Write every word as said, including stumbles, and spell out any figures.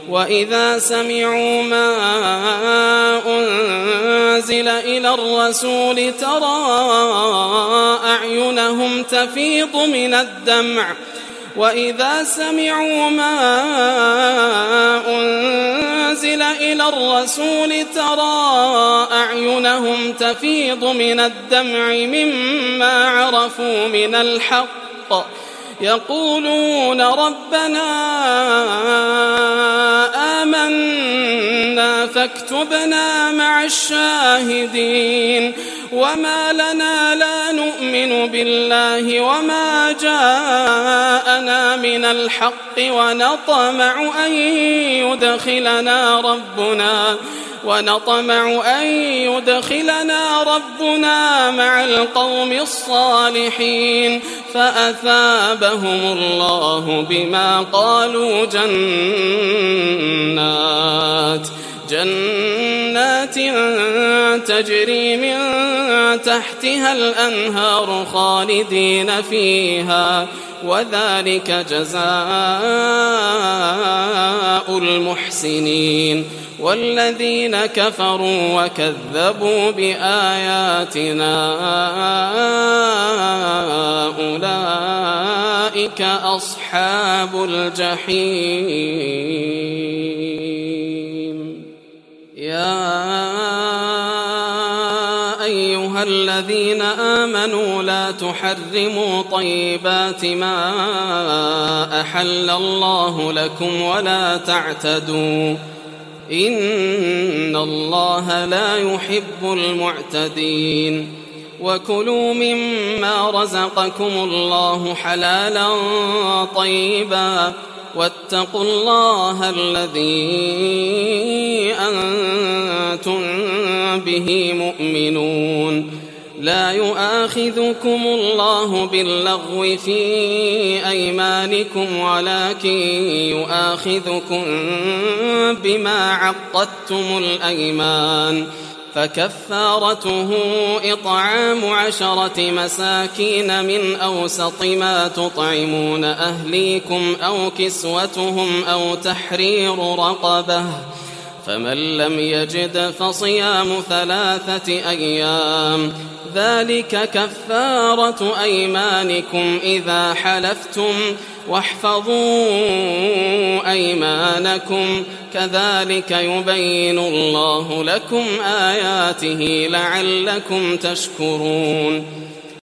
وإذا سمعوا ما أنزل إلى الرسول ترى أعينهم تفيض من الدمع وإذا سمعوا ما أنزل إلى الرسول ترى أعينهم تفيض من الدمع مما عرفوا من الحق يقولون ربنا آمنا فاكتبنا مع الشاهدين وما لنا لا نؤمن بالله وما جاءنا من الحق ونطمع أن يدخلنا ربنا ونطمع أن يدخلنا ربنا مع القوم الصالحين فأثابهم الله بما قالوا جنات جنات تجري من تحتها الأنهار خالدين فيها وذلك جزاء المحسنين والذين كفروا وكذبوا بآياتنا أولئك أصحاب الجحيم يا أيها الذين آمنوا لا تحرموا طيبات ما أحل الله لكم ولا تعتدوا إن الله لا يحب المعتدين وكلوا مما رزقكم الله حلالا طيبا واتقوا الله الذي أنتم به مؤمنون لا يؤاخذكم الله باللغو في أيمانكم ولكن يؤاخذكم بما عقدتم الأيمان فكفارته إطعام عشرة مساكين من أوسط ما تطعمون أهليكم أو كسوتهم أو تحرير رقبة فمن لم يجد فصيام ثلاثة أيام ذلك كفارة أيمانكم إذا حلفتم واحفظوا أيمانكم كذلك يبين الله لكم آياته لعلكم تشكرون